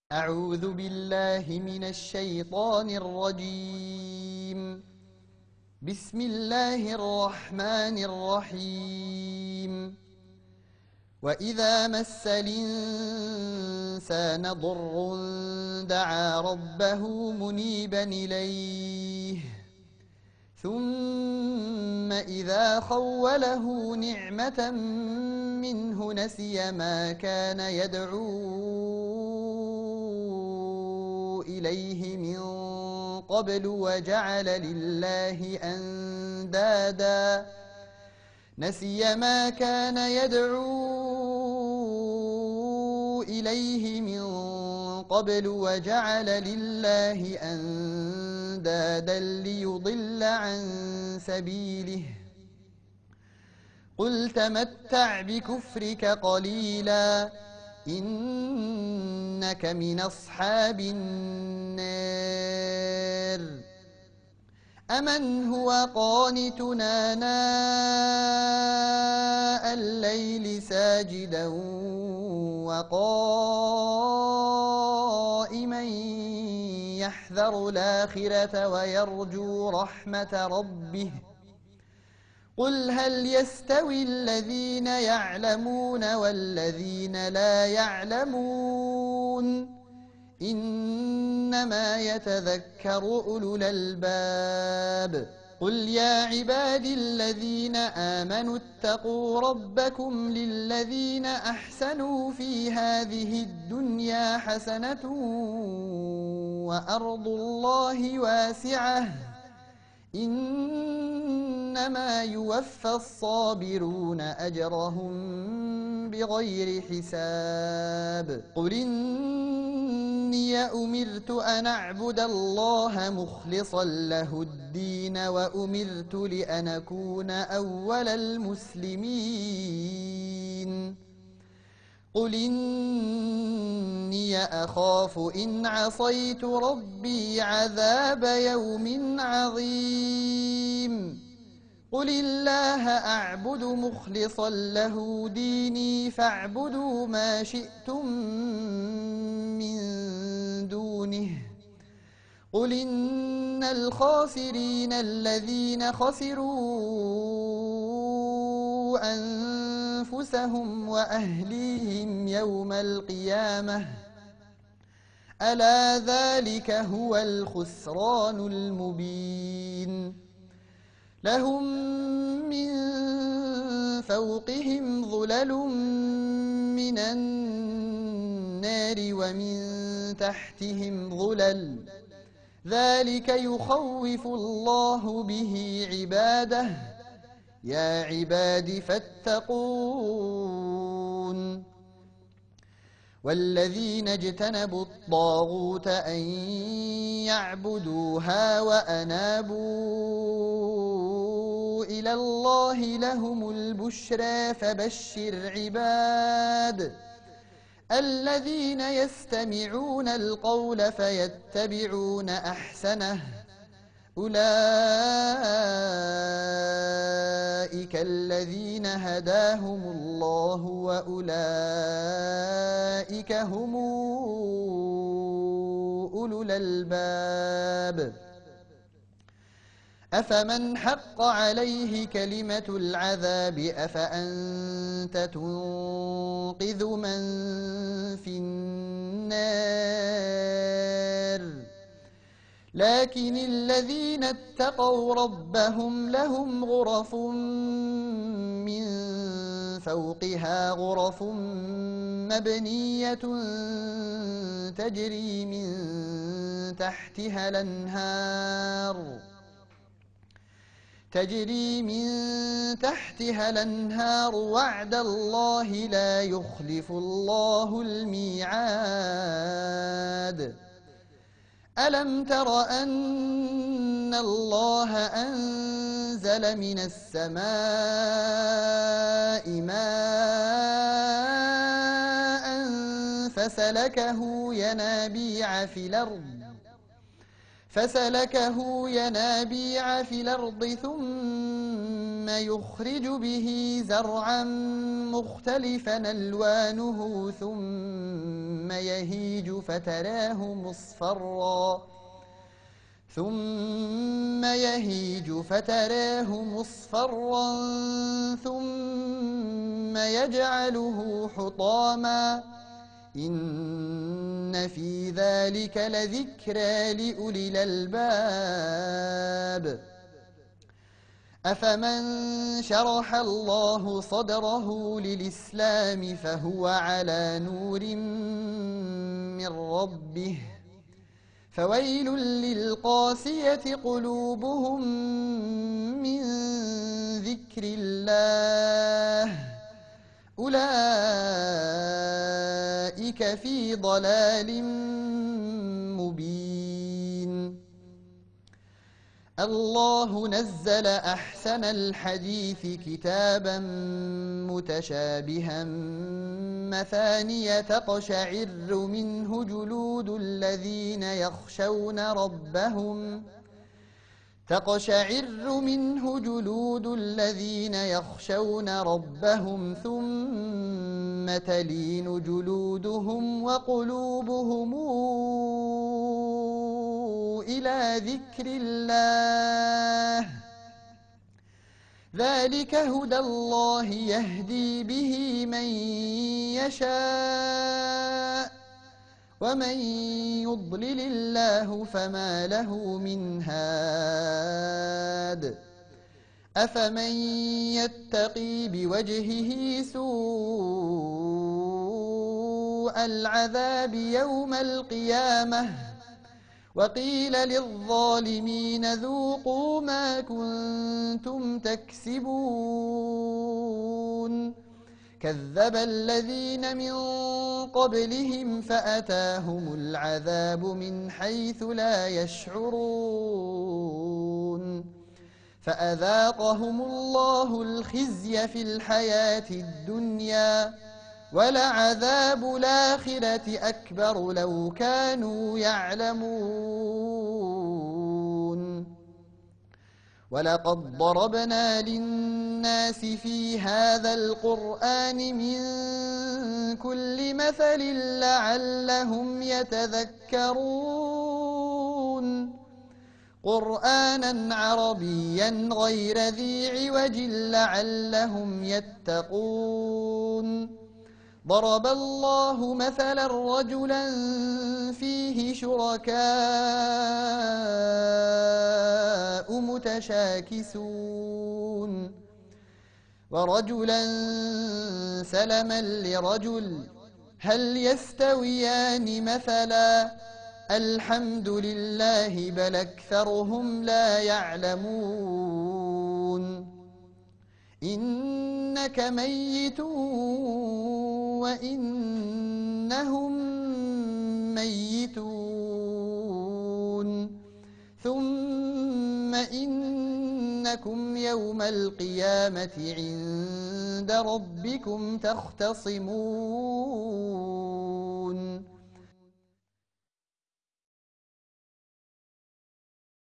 أعوذ بالله من الشيطان الرجيم. بسم الله الرحمن الرحيم. وإذا مس الإنسان ضر دعا ربه منيبا إليه ثم إذا خوله نعمة منه نسي ما كان يدعو إليه من قبل وجعل لله أندادا نسي ما كان يدعو إليه من قبل وجعل لله أندادا ليضل عن سبيله قل تمتع بكفرك قليلا إنك من أصحاب النار. أمن هو قانتنا آناء الليل ساجدا وقائما يحذر الآخرة ويرجو رحمة ربه قل هل يستوي الذين يعلمون والذين لا يعلمون إنما يتذكر أولو الألباب. قل يا عبادي الذين آمنوا اتقوا ربكم للذين أحسنوا في هذه الدنيا حسنة وأرض الله واسعة إنما يوفى الصابرون أجرهم بغير حساب. قل إني أمرت أن أعبد الله مخلصا له الدين وأمرت لأن أكون أول المسلمين. قل إني أخاف إن عصيت ربي عذاب يوم عظيم. قل الله أعبد مخلصا له ديني فاعبدوا ما شئتم من دونه. قل إن الخاسرين الذين خسروا أنفسهم وأهليهم يوم القيامة ألا ذلك هو الخسران المبين. لهم من فوقهم ظلل من النار ومن تحتهم ظلل ذلك يخوف الله به عباده يا عباد فاتقون. والذين اجتنبوا الطاغوت أن يعبدوها وأنابوا إلى الله لهم البشرى فبشر عباد الذين يستمعون القول فيتبعون أحسنه أولئك الذين هداهم الله وأولئك هم أولو الألباب. أفمن حق عليه كلمة العذاب أفأنت تنقذ من في النار. لكن الذين اتقوا ربهم لهم غرف من فوقها غرف مبنية تجري من تحتها الأنهار وعد الله لا يخلف الله الميعاد. ألم تر أن الله أنزل من السماء ماء فسلكه ينابيع في الأرض ثم ثم يخرج به زرعا مختلفا ألوانه ثم يهيج فتراه مصفرا ثم يجعله حطاما إن في ذلك لذكرى لأولي الألباب أفمن شرح الله صدره للإسلام فهو على نور من ربه فويل للقاسية قلوبهم من ذكر الله أولئك في ضلال مبين الله نزل أحسن الحديث كتابا متشابها مثانية تقشعر منه جلود الذين يخشون ربهم ثم تلين جلودهم وقلوبهم إلى ذكر الله ذلك هدى الله يهدي به من يشاء ومن يضلل الله فما له من هاد أفمن يتقي بوجهه سوء العذاب يوم القيامة وقيل للظالمين ذوقوا ما كنتم تكسبون كذب الذين من قبلهم فأتاهم العذاب من حيث لا يشعرون فأذاقهم الله الخزي في الحياة الدنيا ولعذاب الآخرة أكبر لو كانوا يعلمون ولقد ضربنا للناس في هذا القرآن من كل مثل لعلهم يتذكرون قرآنا عربيا غير ذي عوج لعلهم يتقون ضرب الله مثلا رجلا فيه شركاء متشاكسون ورجلا سلما لرجل هل يستويان مثلا الحمد لله بل أكثرهم لا يعلمون إنك ميت وإنهم ميتون ثم إنكم يوم القيامة عند ربكم تختصمون